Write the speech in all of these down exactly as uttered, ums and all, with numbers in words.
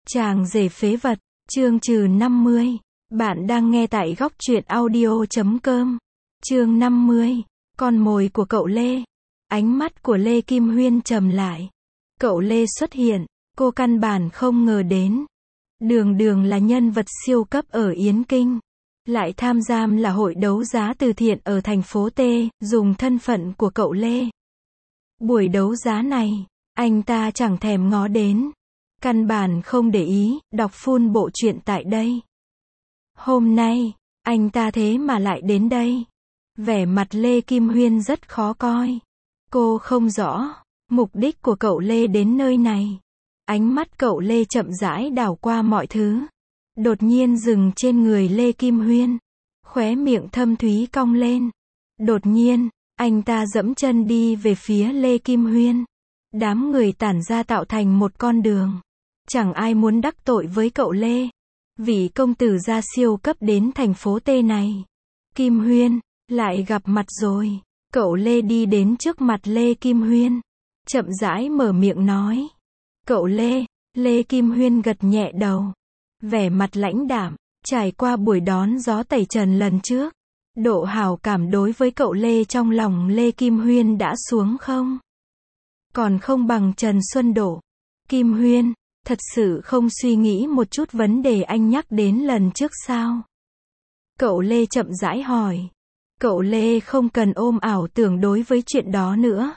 Chàng rể phế vật, chương trừ năm mươi. Bạn đang nghe tại góc truyện audio chấm com. Chương năm mươi. Con mồi của cậu Lê. Ánh mắt của Lê Kim Huyên trầm lại. Cậu Lê xuất hiện, cô căn bản không ngờ đến. Đường đường là nhân vật siêu cấp ở Yến Kinh. Lại tham gia là hội đấu giá từ thiện ở thành phố T, dùng thân phận của cậu Lê. Buổi đấu giá này, anh ta chẳng thèm ngó đến. Căn bản không để ý, đọc full bộ truyện tại đây. Hôm nay, anh ta thế mà lại đến đây. Vẻ mặt Lê Kim Huyên rất khó coi. Cô không rõ mục đích của cậu Lê đến nơi này. Ánh mắt cậu Lê chậm rãi đảo qua mọi thứ. Đột nhiên dừng trên người Lê Kim Huyên. Khóe miệng thâm thúy cong lên. Đột nhiên, anh ta giẫm chân đi về phía Lê Kim Huyên. Đám người tản ra tạo thành một con đường. Chẳng ai muốn đắc tội với cậu Lê. Vị công tử gia siêu cấp đến thành phố T này. Kim Huyên, lại gặp mặt rồi. Cậu Lê đi đến trước mặt Lê Kim Huyên. Chậm rãi mở miệng nói. Cậu Lê, Lê Kim Huyên gật nhẹ đầu. Vẻ mặt lãnh đạm, trải qua buổi đón gió tẩy trần lần trước. Độ hảo cảm đối với cậu Lê trong lòng Lê Kim Huyên đã xuống không? Còn không bằng Trần Xuân Đổ. Kim Huyên, thật sự không suy nghĩ một chút vấn đề anh nhắc đến lần trước sao? Cậu Lê chậm rãi hỏi. Cậu Lê không cần ôm ảo tưởng đối với chuyện đó nữa.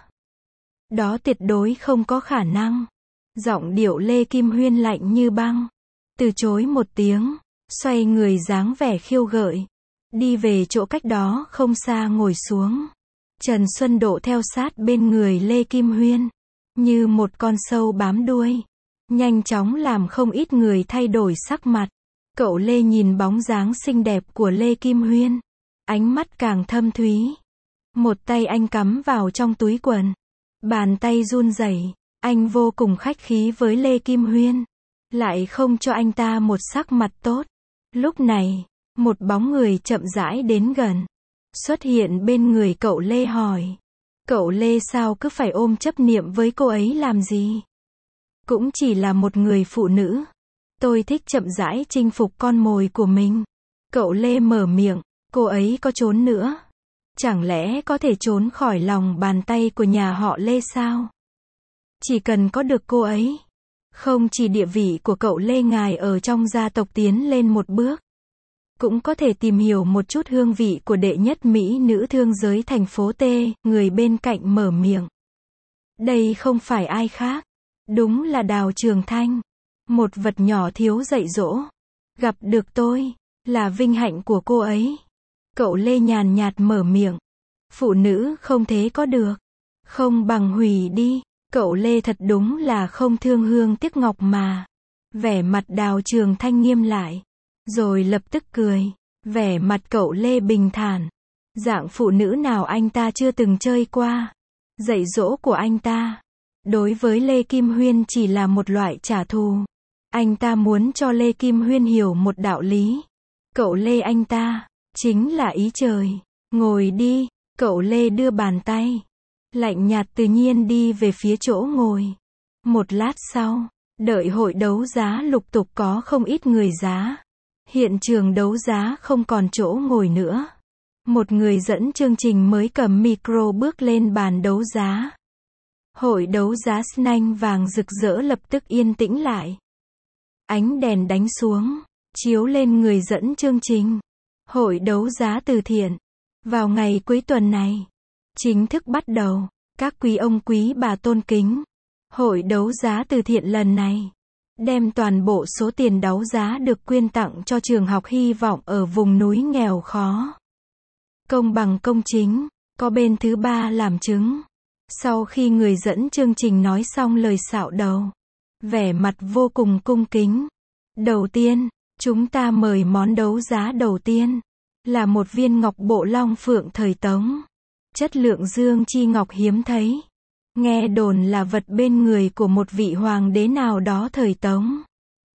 Đó tuyệt đối không có khả năng. Giọng điệu Lê Kim Huyên lạnh như băng. Từ chối một tiếng, xoay người dáng vẻ khiêu gợi. Đi về chỗ cách đó không xa ngồi xuống. Trần Xuân Độ theo sát bên người Lê Kim Huyên. Như một con sâu bám đuôi. Nhanh chóng làm không ít người thay đổi sắc mặt. Cậu Lê nhìn bóng dáng xinh đẹp của Lê Kim Huyên. Ánh mắt càng thâm thúy. Một tay anh cắm vào trong túi quần. Bàn tay run rẩy. Anh vô cùng khách khí với Lê Kim Huyên. Lại không cho anh ta một sắc mặt tốt. Lúc này, một bóng người chậm rãi đến gần. Xuất hiện bên người cậu Lê hỏi. Cậu Lê sao cứ phải ôm chấp niệm với cô ấy làm gì? Cũng chỉ là một người phụ nữ. Tôi thích chậm rãi chinh phục con mồi của mình. Cậu Lê mở miệng. Cô ấy có trốn nữa. Chẳng lẽ có thể trốn khỏi lòng bàn tay của nhà họ Lê sao? Chỉ cần có được cô ấy. Không chỉ địa vị của cậu Lê ngài ở trong gia tộc tiến lên một bước. Cũng có thể tìm hiểu một chút hương vị của đệ nhất mỹ nữ thương giới thành phố T. Người bên cạnh mở miệng. Đây không phải ai khác. Đúng là Đào Trường Thanh. Một vật nhỏ thiếu dạy dỗ. Gặp được tôi. Là vinh hạnh của cô ấy. Cậu Lê nhàn nhạt mở miệng. Phụ nữ không thế có được. Không bằng hủy đi. Cậu Lê thật đúng là không thương hương tiếc ngọc mà. Vẻ mặt Đào Trường Thanh nghiêm lại. Rồi lập tức cười. Vẻ mặt cậu Lê bình thản. Dạng phụ nữ nào anh ta chưa từng chơi qua. Dạy dỗ của anh ta. Đối với Lê Kim Huyên chỉ là một loại trả thù. Anh ta muốn cho Lê Kim Huyên hiểu một đạo lý. Cậu Lê anh ta. Chính là ý trời. Ngồi đi. Cậu Lê đưa bàn tay. Lạnh nhạt tự nhiên đi về phía chỗ ngồi. Một lát sau. Đợi hội đấu giá lục tục có không ít người giá. Hiện trường đấu giá không còn chỗ ngồi nữa. Một người dẫn chương trình mới cầm micro bước lên bàn đấu giá. Hội đấu giá Snanh vàng rực rỡ lập tức yên tĩnh lại. Ánh đèn đánh xuống. Chiếu lên người dẫn chương trình. Hội đấu giá từ thiện. Vào ngày cuối tuần này. Chính thức bắt đầu. Các quý ông quý bà tôn kính. Hội đấu giá từ thiện lần này. Đem toàn bộ số tiền đấu giá được quyên tặng cho trường học hy vọng ở vùng núi nghèo khó. Công bằng công chính. Có bên thứ ba làm chứng. Sau khi người dẫn chương trình nói xong lời xạo đầu. Vẻ mặt vô cùng cung kính. Đầu tiên. Chúng ta mời món đấu giá đầu tiên. Là một viên ngọc bộ long phượng thời Tống. Chất lượng dương chi ngọc hiếm thấy. Nghe đồn là vật bên người của một vị hoàng đế nào đó thời Tống.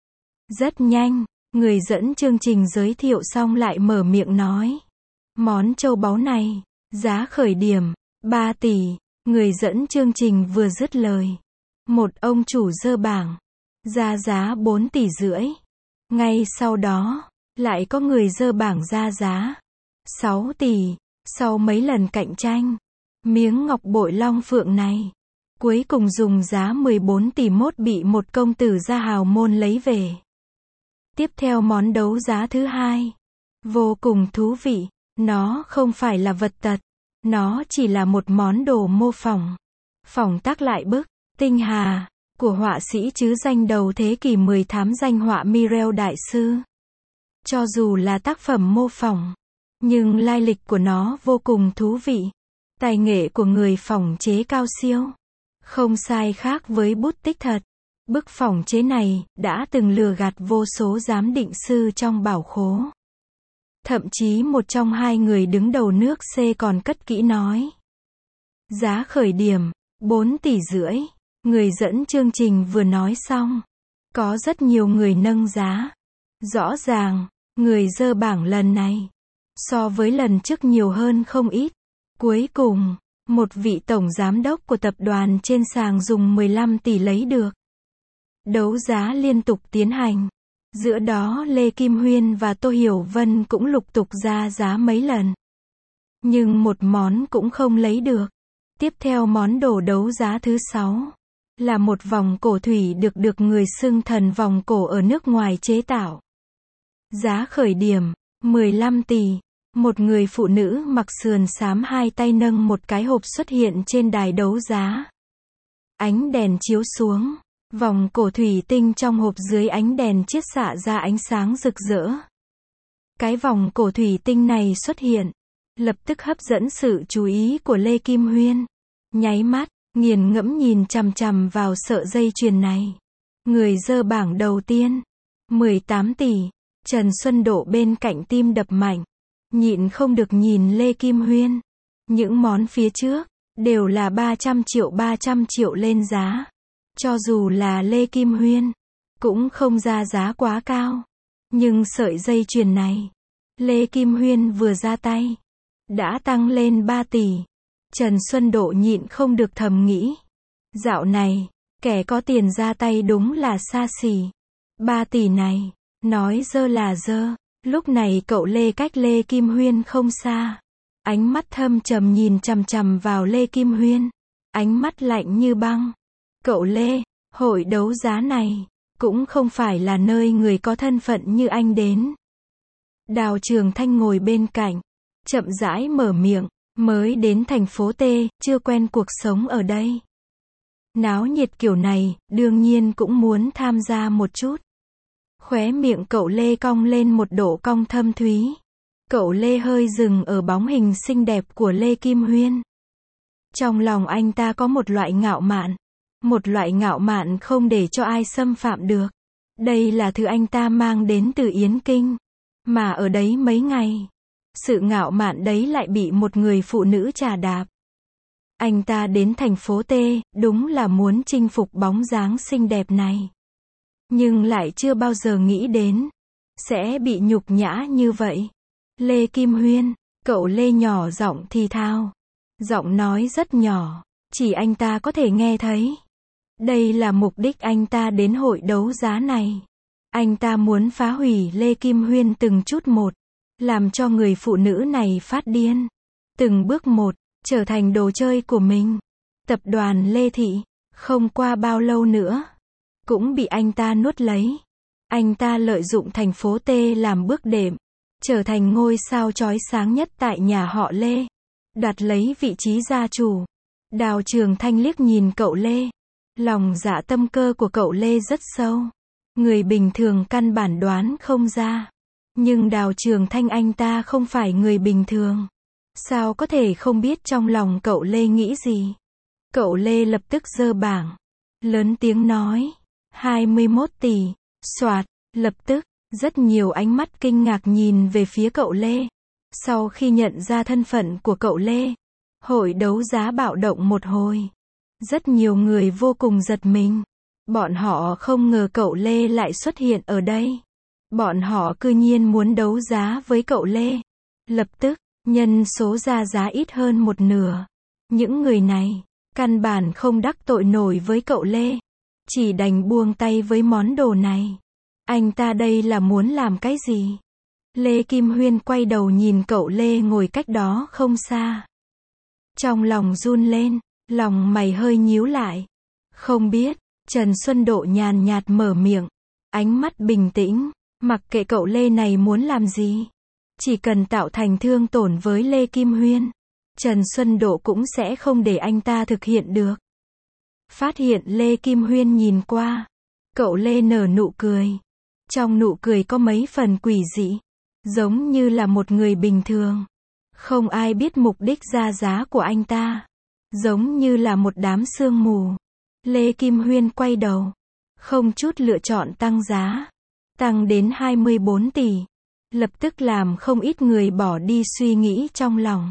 Rất nhanh, người dẫn chương trình giới thiệu xong lại mở miệng nói. Món châu báu này, giá khởi điểm, ba tỷ. Người dẫn chương trình vừa dứt lời. Một ông chủ giơ bảng. ra giá bốn tỷ rưỡi. Ngay sau đó, lại có người dơ bảng ra giá sáu tỷ. Sau mấy lần cạnh tranh, miếng ngọc bội long phượng này cuối cùng dùng giá mười bốn tỷ mốt bị một công tử gia hào môn lấy về. Tiếp theo món đấu giá thứ hai, vô cùng thú vị, nó không phải là vật tật, nó chỉ là một món đồ mô phỏng, phỏng tác lại bức Tinh Hà của họa sĩ chứ danh đầu thế kỷ mười tám danh họa Mireille đại sư. Cho dù là tác phẩm mô phỏng, nhưng lai lịch của nó vô cùng thú vị. Tài nghệ của người phỏng chế cao siêu, không sai khác với bút tích thật. Bức phỏng chế này đã từng lừa gạt vô số giám định sư trong bảo khố. Thậm chí một trong hai người đứng đầu nước C còn cất kỹ nói: giá khởi điểm bốn tỷ rưỡi. Người dẫn chương trình vừa nói xong, có rất nhiều người nâng giá. Rõ ràng, người dơ bảng lần này so với lần trước nhiều hơn không ít. Cuối cùng, một vị tổng giám đốc của tập đoàn trên sàn dùng mười lăm tỷ lấy được. Đấu giá liên tục tiến hành. Giữa đó Lê Kim Huyên và Tô Hiểu Vân cũng lục tục ra giá mấy lần. Nhưng một món cũng không lấy được. Tiếp theo món đồ đấu giá thứ sáu là một vòng cổ thủy được được người xưng thần vòng cổ ở nước ngoài chế tạo. Giá khởi điểm mười lăm tỷ. Một người phụ nữ mặc sườn xám hai tay nâng một cái hộp xuất hiện trên đài đấu giá. Ánh đèn chiếu xuống, vòng cổ thủy tinh trong hộp dưới ánh đèn chiết xạ ra ánh sáng rực rỡ. Cái vòng cổ thủy tinh này xuất hiện, lập tức hấp dẫn sự chú ý của Lê Kim Huyên. Nháy mắt, nghiền ngẫm nhìn chằm chằm vào sợi dây chuyền này. Người dơ bảng đầu tiên, mười tám tỷ. Trần Xuân Độ bên cạnh tim đập mạnh, nhịn không được nhìn Lê Kim Huyên. Những món phía trước đều là ba trăm triệu ba trăm triệu lên giá. Cho dù là Lê Kim Huyên cũng không ra giá quá cao. Nhưng sợi dây chuyền này, Lê Kim Huyên vừa ra tay đã tăng lên ba tỷ. Trần Xuân Độ nhịn không được thầm nghĩ, dạo này kẻ có tiền ra tay đúng là xa xỉ. ba tỷ này, nói dơ là dơ. Lúc này cậu Lê cách Lê Kim Huyên không xa. Ánh mắt thâm trầm nhìn chằm chằm vào Lê Kim Huyên. Ánh mắt lạnh như băng. Cậu Lê, hội đấu giá này cũng không phải là nơi người có thân phận như anh đến. Đào Trường Thanh ngồi bên cạnh, chậm rãi mở miệng, mới đến thành phố T, chưa quen cuộc sống ở đây. Náo nhiệt kiểu này, đương nhiên cũng muốn tham gia một chút. Khóe miệng cậu Lê cong lên một độ cong thâm thúy. Cậu Lê hơi dừng ở bóng hình xinh đẹp của Lê Kim Huyên. Trong lòng anh ta có một loại ngạo mạn. Một loại ngạo mạn không để cho ai xâm phạm được. Đây là thứ anh ta mang đến từ Yến Kinh. Mà ở đấy mấy ngày, sự ngạo mạn đấy lại bị một người phụ nữ trà đạp. Anh ta đến thành phố T, đúng là muốn chinh phục bóng dáng xinh đẹp này. Nhưng lại chưa bao giờ nghĩ đến sẽ bị nhục nhã như vậy. Lê Kim Huyên, cậu Lê nhỏ giọng thì thào. Giọng nói rất nhỏ, chỉ anh ta có thể nghe thấy. Đây là mục đích anh ta đến hội đấu giá này. Anh ta muốn phá hủy Lê Kim Huyên từng chút một, làm cho người phụ nữ này phát điên. Từng bước một, trở thành đồ chơi của mình. Tập đoàn Lê Thị, không qua bao lâu nữa, cũng bị anh ta nuốt lấy. Anh ta lợi dụng thành phố T làm bước đệm, trở thành ngôi sao chói sáng nhất tại nhà họ Lê, đoạt lấy vị trí gia chủ. Đào Trường Thanh liếc nhìn cậu Lê. Lòng dạ tâm cơ của cậu Lê rất sâu. Người bình thường căn bản đoán không ra. Nhưng Đào Trường Thanh anh ta không phải người bình thường. Sao có thể không biết trong lòng cậu Lê nghĩ gì? Cậu Lê lập tức giơ bảng, lớn tiếng nói, hai mươi mốt tỷ, soạt, lập tức, rất nhiều ánh mắt kinh ngạc nhìn về phía cậu Lê. Sau khi nhận ra thân phận của cậu Lê, hội đấu giá bạo động một hồi. Rất nhiều người vô cùng giật mình. Bọn họ không ngờ cậu Lê lại xuất hiện ở đây. Bọn họ cư nhiên muốn đấu giá với cậu Lê. Lập tức, nhân số ra giá ít hơn một nửa. Những người này, căn bản không đắc tội nổi với cậu Lê. chỉ đành buông tay với món đồ này. Anh ta đây là muốn làm cái gì? Lê Kim Huyên quay đầu nhìn cậu Lê ngồi cách đó không xa. Trong lòng run lên, lòng mày hơi nhíu lại. Không biết, Trần Xuân Độ nhàn nhạt mở miệng, ánh mắt bình tĩnh, mặc kệ cậu Lê này muốn làm gì. Chỉ cần tạo thành thương tổn với Lê Kim Huyên, Trần Xuân Độ cũng sẽ không để anh ta thực hiện được. Phát hiện Lê Kim Huyên nhìn qua, cậu Lê nở nụ cười. Trong nụ cười có mấy phần quỷ dị, giống như là một người bình thường. Không ai biết mục đích ra giá của anh ta, giống như là một đám sương mù. Lê Kim Huyên quay đầu, không chút lựa chọn tăng giá, tăng đến hai mươi bốn tỷ. Lập tức làm không ít người bỏ đi suy nghĩ trong lòng.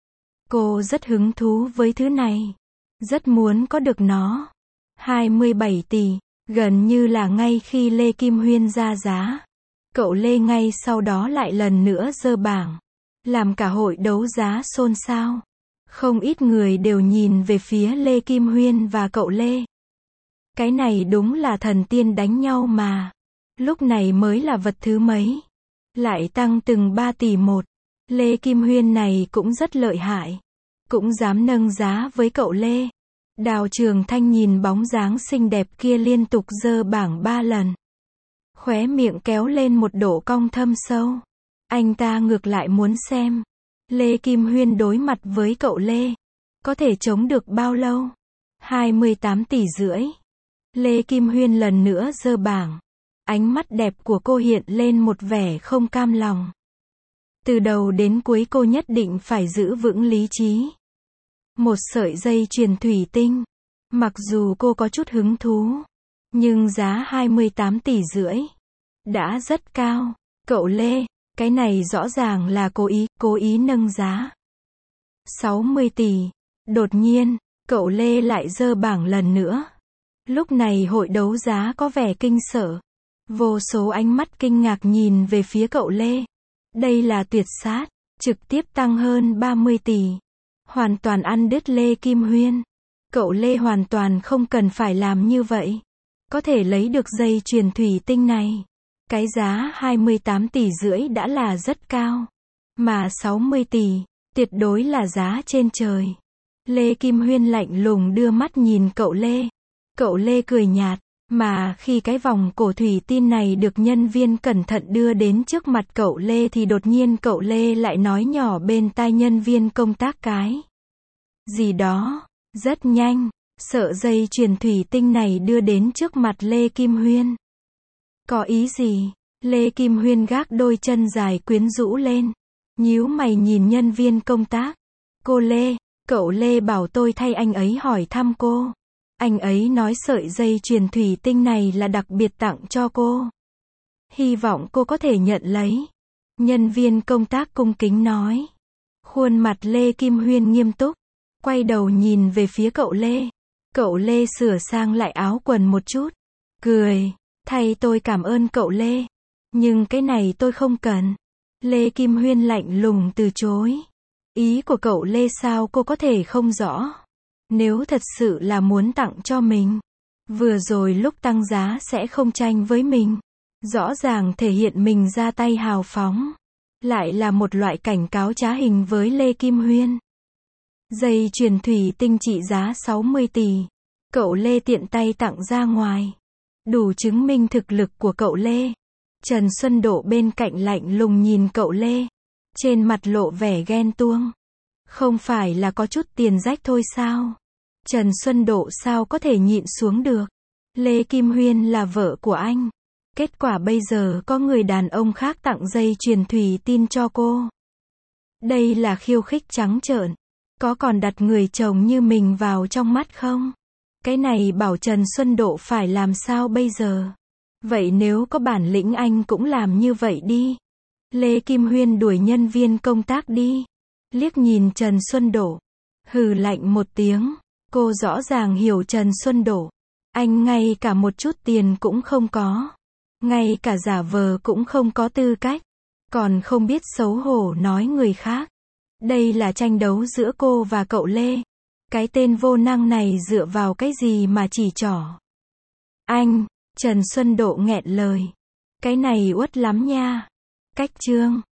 Cô rất hứng thú với thứ này, rất muốn có được nó. hai mươi bảy tỷ, gần như là ngay khi Lê Kim Huyên ra giá, cậu Lê ngay sau đó lại lần nữa dơ bảng, làm cả hội đấu giá xôn xao. Không ít người đều nhìn về phía Lê Kim Huyên và cậu Lê. Cái này đúng là thần tiên đánh nhau mà. Lúc này mới là vật thứ mấy, lại tăng từng ba tỷ một. Lê Kim Huyên này cũng rất lợi hại, cũng dám nâng giá với cậu Lê. Đào Trường Thanh nhìn bóng dáng xinh đẹp kia liên tục giơ bảng ba lần, khóe miệng kéo lên một độ cong thâm sâu. Anh ta ngược lại muốn xem Lê Kim Huyên đối mặt với cậu Lê, có thể chống được bao lâu. hai mươi tám tỷ rưỡi. Lê Kim Huyên lần nữa giơ bảng. Ánh mắt đẹp của cô hiện lên một vẻ không cam lòng. Từ đầu đến cuối cô nhất định phải giữ vững lý trí. Một sợi dây chuyền thủy tinh. Mặc dù cô có chút hứng thú, nhưng giá hai mươi tám tỷ rưỡi đã rất cao. Cậu Lê, cái này rõ ràng là cố ý, cố ý nâng giá. sáu mươi tỷ. Đột nhiên, cậu Lê lại giơ bảng lần nữa. Lúc này hội đấu giá có vẻ kinh sợ. Vô số ánh mắt kinh ngạc nhìn về phía cậu Lê. Đây là tuyệt sát, trực tiếp tăng hơn ba mươi tỷ. Hoàn toàn ăn đứt Lê Kim Huyên. Cậu Lê hoàn toàn không cần phải làm như vậy. Có thể lấy được dây chuyền thủy tinh này. Cái giá hai mươi tám tỷ rưỡi đã là rất cao. Mà sáu mươi tỷ, tuyệt đối là giá trên trời. Lê Kim Huyên lạnh lùng đưa mắt nhìn cậu Lê. Cậu Lê cười nhạt. Mà khi cái vòng cổ thủy tinh này được nhân viên cẩn thận đưa đến trước mặt cậu Lê thì đột nhiên cậu Lê lại nói nhỏ bên tai nhân viên công tác cái gì đó. Rất nhanh, sợi dây chuyền thủy tinh này đưa đến trước mặt Lê Kim Huyên. Có ý gì? Lê Kim Huyên gác đôi chân dài quyến rũ lên, nhíu mày nhìn nhân viên công tác. Cô Lê, cậu Lê bảo tôi thay anh ấy hỏi thăm cô. Anh ấy nói sợi dây chuyền thủy tinh này là đặc biệt tặng cho cô. Hy vọng cô có thể nhận lấy. Nhân viên công tác cung kính nói. Khuôn mặt Lê Kim Huyên nghiêm túc, quay đầu nhìn về phía cậu Lê. Cậu Lê sửa sang lại áo quần một chút, cười, thay tôi cảm ơn cậu Lê. Nhưng cái này tôi không cần. Lê Kim Huyên lạnh lùng từ chối. Ý của cậu Lê sao cô có thể không rõ? Nếu thật sự là muốn tặng cho mình, vừa rồi lúc tăng giá sẽ không tranh với mình. Rõ ràng thể hiện mình ra tay hào phóng. Lại là một loại cảnh cáo trá hình với Lê Kim Huyên. Dây chuyền thủy tinh trị giá sáu mươi tỷ. Cậu Lê tiện tay tặng ra ngoài. Đủ chứng minh thực lực của cậu Lê. Trần Xuân Độ bên cạnh lạnh lùng nhìn cậu Lê. Trên mặt lộ vẻ ghen tuông. Không phải là có chút tiền rách thôi sao? Trần Xuân Độ sao có thể nhịn xuống được? Lê Kim Huyên là vợ của anh. Kết quả bây giờ có người đàn ông khác tặng dây chuyền thủy tinh cho cô. Đây là khiêu khích trắng trợn. Có còn đặt người chồng như mình vào trong mắt không? Cái này bảo Trần Xuân Độ phải làm sao bây giờ? Vậy nếu có bản lĩnh anh cũng làm như vậy đi. Lê Kim Huyên đuổi nhân viên công tác đi. Liếc nhìn Trần Xuân Độ. Hừ lạnh một tiếng. Cô rõ ràng hiểu Trần Xuân Độ. Anh ngay cả một chút tiền cũng không có. Ngay cả giả vờ cũng không có tư cách. Còn không biết xấu hổ nói người khác. Đây là tranh đấu giữa cô và cậu Lê. Cái tên vô năng này dựa vào cái gì mà chỉ trỏ? Anh, Trần Xuân Độ nghẹn lời. Cái này uất lắm nha. Cách chương.